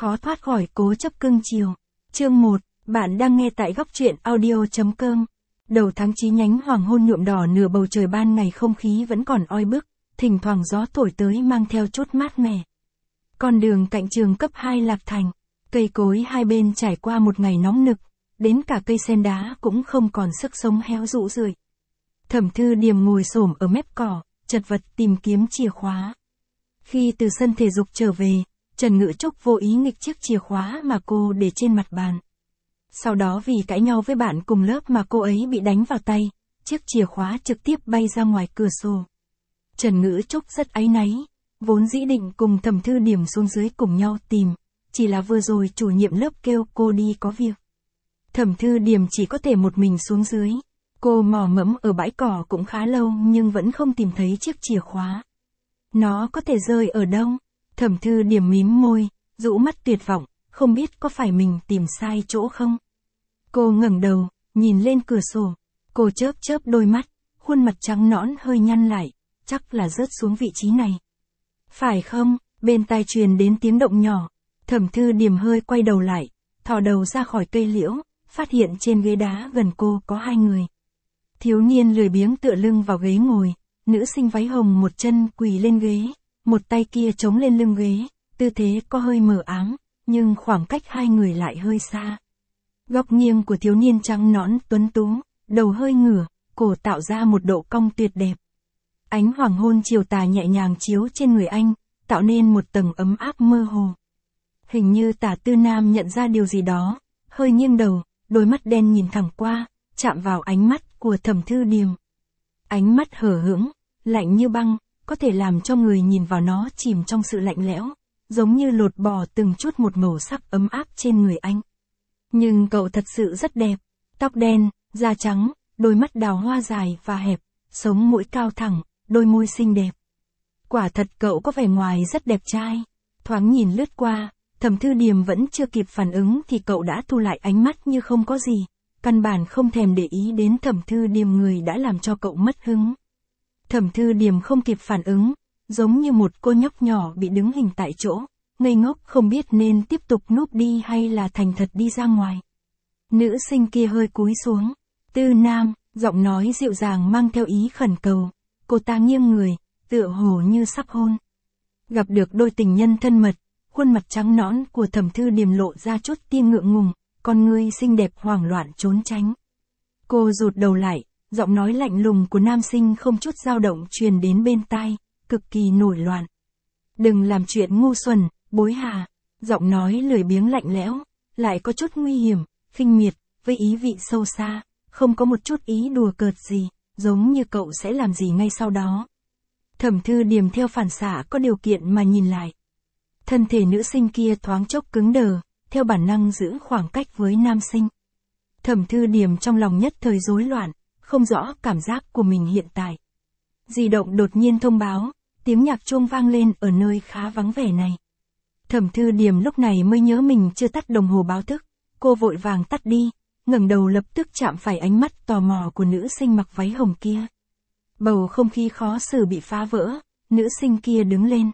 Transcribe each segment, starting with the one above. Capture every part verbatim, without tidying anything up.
khó thoát khỏi cố chấp cưng chiều. Chương một, bạn đang nghe tại góc truyện audio.com. Đầu tháng chín nhánh hoàng hôn nhuộm đỏ nửa bầu trời, ban ngày không khí vẫn còn oi bức, thỉnh thoảng gió thổi tới mang theo chút mát mẻ. Con đường cạnh trường cấp hai Lạc Thành, cây cối hai bên trải qua một ngày nóng nực, đến cả cây sen đá cũng không còn sức sống, héo rũ rượi. Thẩm Thư Điềm ngồi xổm ở mép cỏ, chật vật tìm kiếm chìa khóa. Khi từ sân thể dục trở về, Trần Ngữ Trúc vô ý nghịch chiếc chìa khóa mà cô để trên mặt bàn. Sau đó vì cãi nhau với bạn cùng lớp mà cô ấy bị đánh vào tay, chiếc chìa khóa trực tiếp bay ra ngoài cửa sổ. Trần Ngữ Trúc rất áy náy, vốn dĩ định cùng Thẩm Thư Điềm xuống dưới cùng nhau tìm, chỉ là vừa rồi chủ nhiệm lớp kêu cô đi có việc. Thẩm Thư Điềm chỉ có thể một mình xuống dưới. Cô mò mẫm ở bãi cỏ cũng khá lâu nhưng vẫn không tìm thấy chiếc chìa khóa. Nó có thể rơi ở đâu? Thẩm Thư Điềm mím môi, rũ mắt tuyệt vọng, không biết có phải mình tìm sai chỗ không? Cô ngẩng đầu, nhìn lên cửa sổ. Cô chớp chớp đôi mắt, khuôn mặt trắng nõn hơi nhăn lại, chắc là rớt xuống vị trí này. Phải không? Bên tai truyền đến tiếng động nhỏ. Thẩm Thư Điềm hơi quay đầu lại, thò đầu ra khỏi cây liễu, phát hiện trên ghế đá gần cô có hai người. Thiếu niên lười biếng tựa lưng vào ghế ngồi, nữ sinh váy hồng một chân quỳ lên ghế, một tay kia chống lên lưng ghế, tư thế có hơi mờ ám, nhưng khoảng cách hai người lại hơi xa. Góc nghiêng của thiếu niên trắng nõn tuấn tú, đầu hơi ngửa, cổ tạo ra một độ cong tuyệt đẹp. Ánh hoàng hôn chiều tà nhẹ nhàng chiếu trên người anh, tạo nên một tầng ấm áp mơ hồ. Hình như Tả Tư Nam nhận ra điều gì đó, hơi nghiêng đầu, đôi mắt đen nhìn thẳng qua, chạm vào ánh mắt của Thẩm Thư Điềm. Ánh mắt hở hững, lạnh như băng, có thể làm cho người nhìn vào nó chìm trong sự lạnh lẽo, giống như lột bỏ từng chút một màu sắc ấm áp trên người anh. Nhưng cậu thật sự rất đẹp, tóc đen, da trắng, đôi mắt đào hoa dài và hẹp, sống mũi cao thẳng, đôi môi xinh đẹp. Quả thật cậu có vẻ ngoài rất đẹp trai. Thoáng nhìn lướt qua, Thẩm Thư Điềm vẫn chưa kịp phản ứng thì cậu đã thu lại ánh mắt như không có gì, căn bản không thèm để ý đến Thẩm Thư Điềm, người đã làm cho cậu mất hứng. Thẩm Thư Điềm không kịp phản ứng, giống như một cô nhóc nhỏ bị đứng hình tại chỗ, ngây ngốc không biết nên tiếp tục núp đi hay là thành thật đi ra ngoài. Nữ sinh kia hơi cúi xuống. Tư Nam, giọng nói dịu dàng mang theo ý khẩn cầu. Cô ta nghiêng người, tựa hồ như sắp hôn. Gặp được đôi tình nhân thân mật, khuôn mặt trắng nõn của Thẩm Thư Điềm lộ ra chút tia ngượng ngùng, con ngươi xinh đẹp hoảng loạn trốn tránh. Cô rụt đầu lại, giọng nói lạnh lùng của nam sinh không chút dao động truyền đến bên tai, cực kỳ nổi loạn. Đừng làm chuyện ngu xuẩn, Bối Hà. Giọng nói lười biếng lạnh lẽo, lại có chút nguy hiểm, khinh miệt, với ý vị sâu xa, không có một chút ý đùa cợt gì, giống như cậu sẽ làm gì ngay sau đó. Thẩm Thư Điềm theo phản xạ có điều kiện mà nhìn lại. Thân thể nữ sinh kia thoáng chốc cứng đờ, theo bản năng giữ khoảng cách với nam sinh. Thẩm Thư Điềm trong lòng nhất thời rối loạn, không rõ cảm giác của mình hiện tại. Di động đột nhiên thông báo, tiếng nhạc chuông vang lên ở nơi khá vắng vẻ này. Thẩm Thư Điềm lúc này mới nhớ mình chưa tắt đồng hồ báo thức, cô vội vàng tắt đi, ngẩng đầu lập tức chạm phải ánh mắt tò mò của nữ sinh mặc váy hồng kia. Bầu không khí khó xử bị phá vỡ, nữ sinh kia đứng lên.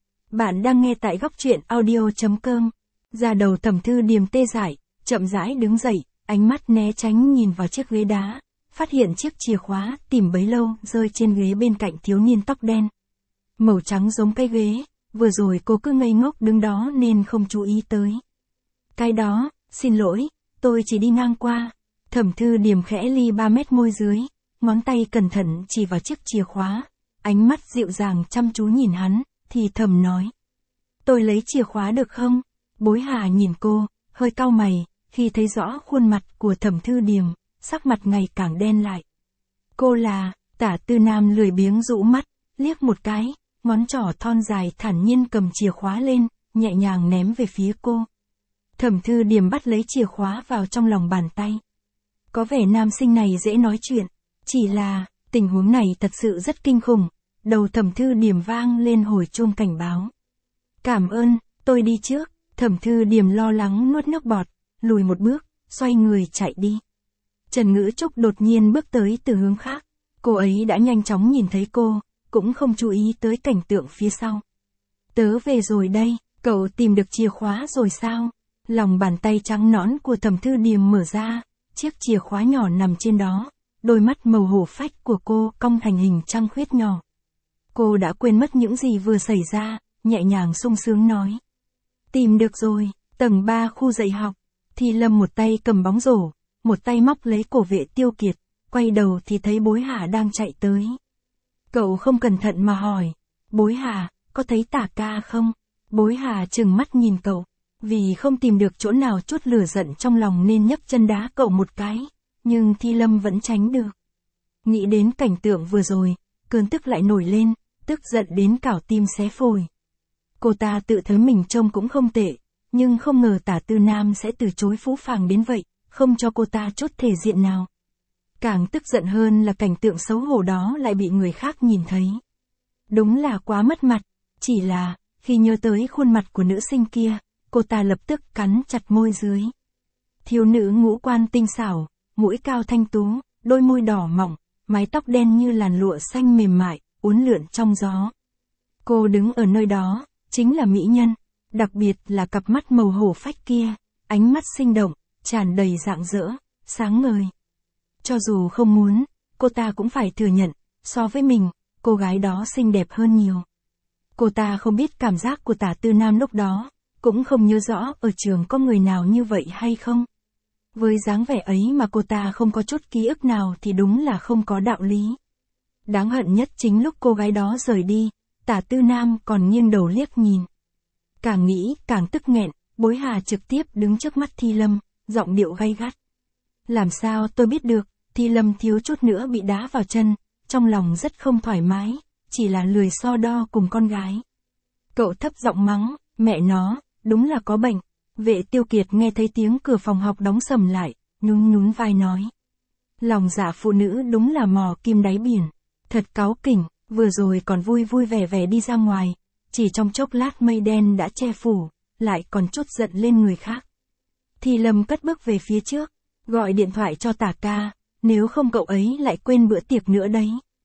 Bạn đang nghe tại góc truyện audio.com. Da đầu Thẩm Thư Điềm tê dại, chậm rãi đứng dậy, ánh mắt né tránh nhìn vào chiếc ghế đá, phát hiện chiếc chìa khóa tìm bấy lâu rơi trên ghế bên cạnh thiếu niên tóc đen. Màu trắng giống cây ghế, vừa rồi cô cứ ngây ngốc đứng đó nên không chú ý tới. Cái đó, xin lỗi, tôi chỉ đi ngang qua. Thẩm Thư Điềm khẽ ly ba mét môi dưới, ngón tay cẩn thận chỉ vào chiếc chìa khóa, ánh mắt dịu dàng chăm chú nhìn hắn, thì thầm nói. Tôi lấy chìa khóa được không? Bối Hà nhìn cô, hơi cau mày, khi thấy rõ khuôn mặt của Thẩm Thư Điềm, sắc mặt ngày càng đen lại. Cô là, Tả Tư Nam lười biếng rũ mắt, liếc một cái, ngón trỏ thon dài thản nhiên cầm chìa khóa lên, nhẹ nhàng ném về phía cô. Thẩm Thư Điềm bắt lấy chìa khóa vào trong lòng bàn tay. Có vẻ nam sinh này dễ nói chuyện, chỉ là, tình huống này thật sự rất kinh khủng, đầu Thẩm Thư Điềm vang lên hồi chuông cảnh báo. Cảm ơn, tôi đi trước. Thẩm Thư Điềm lo lắng nuốt nước bọt, lùi một bước, xoay người chạy đi. Trần Ngữ Trúc đột nhiên bước tới từ hướng khác, cô ấy đã nhanh chóng nhìn thấy cô, cũng không chú ý tới cảnh tượng phía sau. Tớ về rồi đây, Cậu tìm được chìa khóa rồi sao? Lòng bàn tay trắng nõn của Thẩm Thư Điềm mở ra, chiếc chìa khóa nhỏ nằm trên đó, đôi mắt màu hổ phách của cô cong thành hình trăng khuyết nhỏ. Cô đã quên mất những gì vừa xảy ra, nhẹ nhàng sung sướng nói. Tìm được rồi, tầng ba khu dạy học. Thi Lâm một tay cầm bóng rổ, một tay móc lấy cổ Vệ Tiêu Kiệt, quay đầu thì thấy Bối Hà đang chạy tới. Cậu không cẩn thận mà hỏi, Bối Hà, có thấy Tả ca không? Bối Hà trừng mắt nhìn cậu, vì không tìm được chỗ nào chút lửa giận trong lòng nên nhấc chân đá cậu một cái, nhưng Thi Lâm vẫn tránh được. Nghĩ đến cảnh tượng vừa rồi, cơn tức lại nổi lên, tức giận đến cào tim xé phổi. Cô ta tự thấy mình trông cũng không tệ, nhưng không ngờ Tả Tư Nam sẽ từ chối phũ phàng đến vậy, không cho cô ta chút thể diện nào. Càng tức giận hơn là cảnh tượng xấu hổ đó lại bị người khác nhìn thấy. Đúng là quá mất mặt, chỉ là, khi nhớ tới khuôn mặt của nữ sinh kia, cô ta lập tức cắn chặt môi dưới. Thiếu nữ ngũ quan tinh xảo, mũi cao thanh tú, đôi môi đỏ mỏng, mái tóc đen như làn lụa xanh mềm mại, uốn lượn trong gió. Cô đứng ở nơi đó, chính là mỹ nhân, đặc biệt là cặp mắt màu hổ phách kia, ánh mắt sinh động, tràn đầy rạng rỡ, sáng ngời. Cho dù không muốn, cô ta cũng phải thừa nhận, so với mình, cô gái đó xinh đẹp hơn nhiều. Cô ta không biết cảm giác của Tả Tư Nam lúc đó, cũng không nhớ rõ ở trường có người nào như vậy hay không. Với dáng vẻ ấy mà cô ta không có chút ký ức nào thì đúng là không có đạo lý. Đáng hận nhất chính lúc cô gái đó rời đi, Tả Tư Nam còn nghiêng đầu liếc nhìn. Càng nghĩ càng tức nghẹn, Bối Hà trực tiếp đứng trước mắt Thi Lâm, giọng điệu gay gắt. Làm sao tôi biết được? Thi Lâm thiếu chút nữa bị đá vào chân, trong lòng rất không thoải mái, chỉ là lười so đo cùng con gái. Cậu thấp giọng mắng, mẹ nó, đúng là có bệnh. Vệ Tiêu Kiệt nghe thấy tiếng cửa phòng học đóng sầm lại, nhún nhún vai nói. Lòng dạ phụ nữ đúng là mò kim đáy biển, thật cáu kỉnh, vừa rồi còn vui vui vẻ vẻ đi ra ngoài, chỉ trong chốc lát mây đen đã che phủ, lại còn chút giận lên người khác. Thi Lâm cất bước về phía trước, gọi điện thoại cho Tả ca, nếu không cậu ấy lại quên bữa tiệc nữa đấy.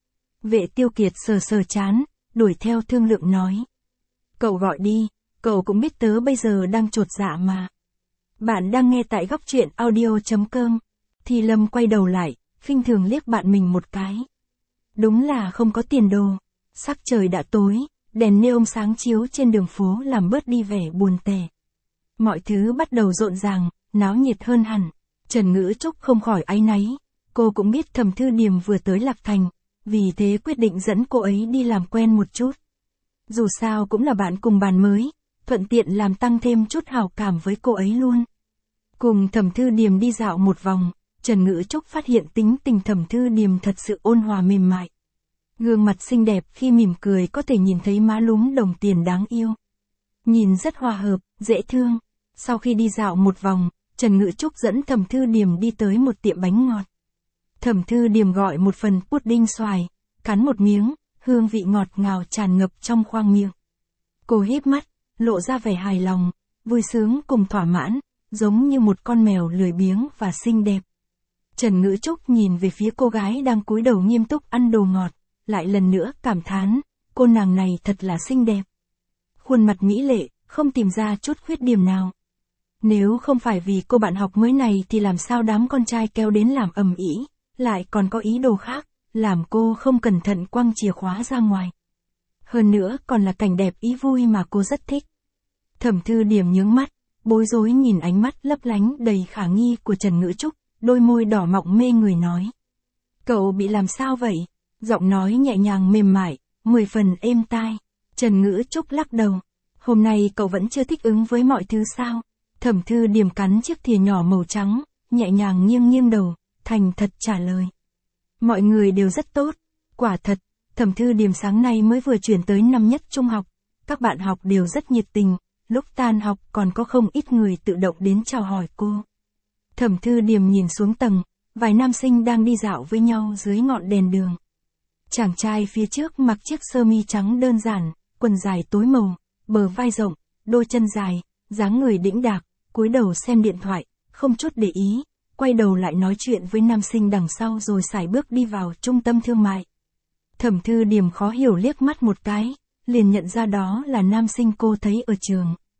Vệ Tiêu Kiệt sờ sờ chán, đuổi theo thương lượng nói. Cậu gọi đi, cậu cũng biết tớ bây giờ đang chột dạ mà. Bạn đang nghe tại góc truyện audio chấm com. Thi Lâm quay đầu lại, khinh thường liếc bạn mình một cái. Đúng là không có tiền đồ. Sắc trời đã tối, đèn neon sáng chiếu trên đường phố làm bớt đi vẻ buồn tẻ. Mọi thứ bắt đầu rộn ràng, náo nhiệt hơn hẳn. Trần Ngữ Trúc không khỏi áy náy. Cô cũng biết Thẩm Thư Điềm vừa tới Lạc Thành, vì thế quyết định dẫn cô ấy đi làm quen một chút. Dù sao cũng là bạn cùng bàn mới, thuận tiện làm tăng thêm chút hảo cảm với cô ấy luôn. Cùng Thẩm Thư Điềm đi dạo một vòng, Trần Ngữ Trúc phát hiện tính tình Thẩm Thư Điềm thật sự ôn hòa mềm mại. Gương mặt xinh đẹp khi mỉm cười có thể nhìn thấy má lúm đồng tiền đáng yêu. Nhìn rất hòa hợp, dễ thương. Sau khi đi dạo một vòng, Trần Ngữ Trúc dẫn Thẩm Thư Điềm đi tới một tiệm bánh ngọt. Thẩm Thư Điềm gọi một phần pudding xoài, cắn một miếng, hương vị ngọt ngào tràn ngập trong khoang miệng. Cô híp mắt, lộ ra vẻ hài lòng, vui sướng cùng thỏa mãn, giống như một con mèo lười biếng và xinh đẹp. Trần Ngữ Trúc nhìn về phía cô gái đang cúi đầu nghiêm túc ăn đồ ngọt, lại lần nữa cảm thán, cô nàng này thật là xinh đẹp. Khuôn mặt mỹ lệ, không tìm ra chút khuyết điểm nào. Nếu không phải vì cô bạn học mới này thì làm sao đám con trai kéo đến làm ầm ĩ, lại còn có ý đồ khác, làm cô không cẩn thận quăng chìa khóa ra ngoài. Hơn nữa còn là cảnh đẹp ý vui mà cô rất thích. Thẩm Thư Điềm nhướng mắt, bối rối nhìn ánh mắt lấp lánh đầy khả nghi của Trần Ngữ Trúc, đôi môi đỏ mọng mê người nói. Cậu bị làm sao vậy? Giọng nói nhẹ nhàng mềm mại, mười phần êm tai. Trần Ngữ Trúc lắc đầu. Hôm nay cậu vẫn chưa thích ứng với mọi thứ sao? Thẩm Thư Điềm cắn chiếc thìa nhỏ màu trắng, nhẹ nhàng nghiêng nghiêng đầu, thành thật trả lời. Mọi người đều rất tốt. Quả thật, Thẩm Thư Điềm sáng nay mới vừa chuyển tới năm nhất trung học. Các bạn học đều rất nhiệt tình, lúc tan học còn có không ít người tự động đến chào hỏi cô. Thẩm Thư Điềm nhìn xuống tầng, vài nam sinh đang đi dạo với nhau dưới ngọn đèn đường. Chàng trai phía trước mặc chiếc sơ mi trắng đơn giản, quần dài tối màu, bờ vai rộng, đôi chân dài, dáng người đĩnh đạc, cúi đầu xem điện thoại, không chút để ý, quay đầu lại nói chuyện với nam sinh đằng sau rồi sải bước đi vào trung tâm thương mại. Thẩm Thư Điềm khó hiểu liếc mắt một cái, liền nhận ra đó là nam sinh cô thấy ở trường.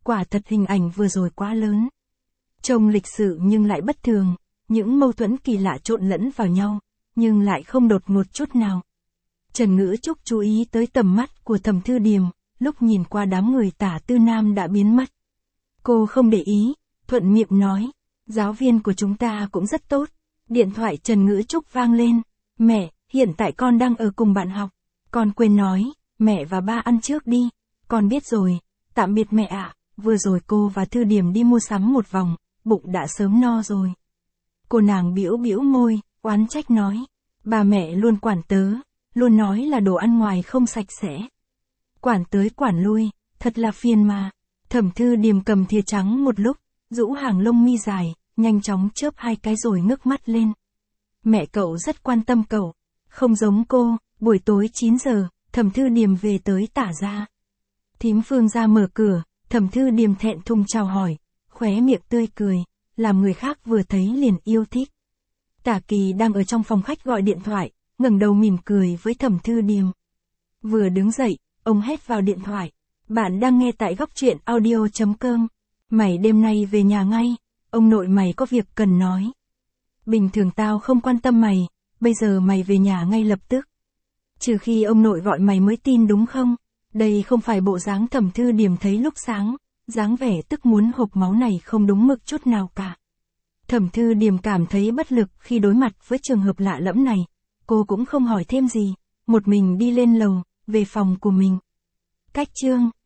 quả thật hình ảnh vừa rồi quá lớn. Trông lịch sự nhưng lại bất thường, những mâu thuẫn kỳ lạ trộn lẫn vào nhau, nhưng lại không đột ngột chút nào. Trần Ngữ Trúc chú ý tới tầm mắt của Thẩm Thư Điềm, lúc nhìn qua đám người Tả Tư Nam đã biến mất. Cô không để ý, thuận miệng nói, giáo viên của chúng ta cũng rất tốt. Điện thoại Trần Ngữ Trúc vang lên, mẹ, hiện tại con đang ở cùng bạn học. Con quên nói, mẹ và ba ăn trước đi, con biết rồi, tạm biệt mẹ ạ. Vừa rồi cô và Thư Điềm đi mua sắm một vòng, bụng đã sớm no rồi. Cô nàng bĩu bĩu môi, oán trách nói, bà mẹ luôn quản tớ, luôn nói là đồ ăn ngoài không sạch sẽ. Quản tới quản lui, thật là phiền mà. Thẩm Thư Điềm cầm thìa trắng một lúc, rũ hàng lông mi dài, nhanh chóng chớp hai cái rồi ngước mắt lên. Mẹ cậu rất quan tâm cậu, không giống cô. Buổi tối chín giờ, Thẩm Thư Điềm về tới Tả gia. Thím Phương ra mở cửa, Thẩm Thư Điềm thẹn thùng chào hỏi, khóe miệng tươi cười, làm người khác vừa thấy liền yêu thích. Tả Kỳ đang ở trong phòng khách gọi điện thoại, ngẩng đầu mỉm cười với Thẩm Thư Điềm. Vừa đứng dậy, ông hét vào điện thoại, bạn đang nghe tại góc truyện audio chấm com. Mày đêm nay về nhà ngay, ông nội mày có việc cần nói. Bình thường tao không quan tâm mày, bây giờ mày về nhà ngay lập tức. Trừ khi ông nội gọi mày mới tin đúng không? Đây không phải bộ dáng Thẩm Thư Điềm thấy lúc sáng, dáng vẻ tức muốn hộc máu này không đúng mực chút nào cả. Thẩm Thư Điềm cảm thấy bất lực khi đối mặt với trường hợp lạ lẫm này, cô cũng không hỏi thêm gì, một mình đi lên lầu, về phòng của mình. Cách chương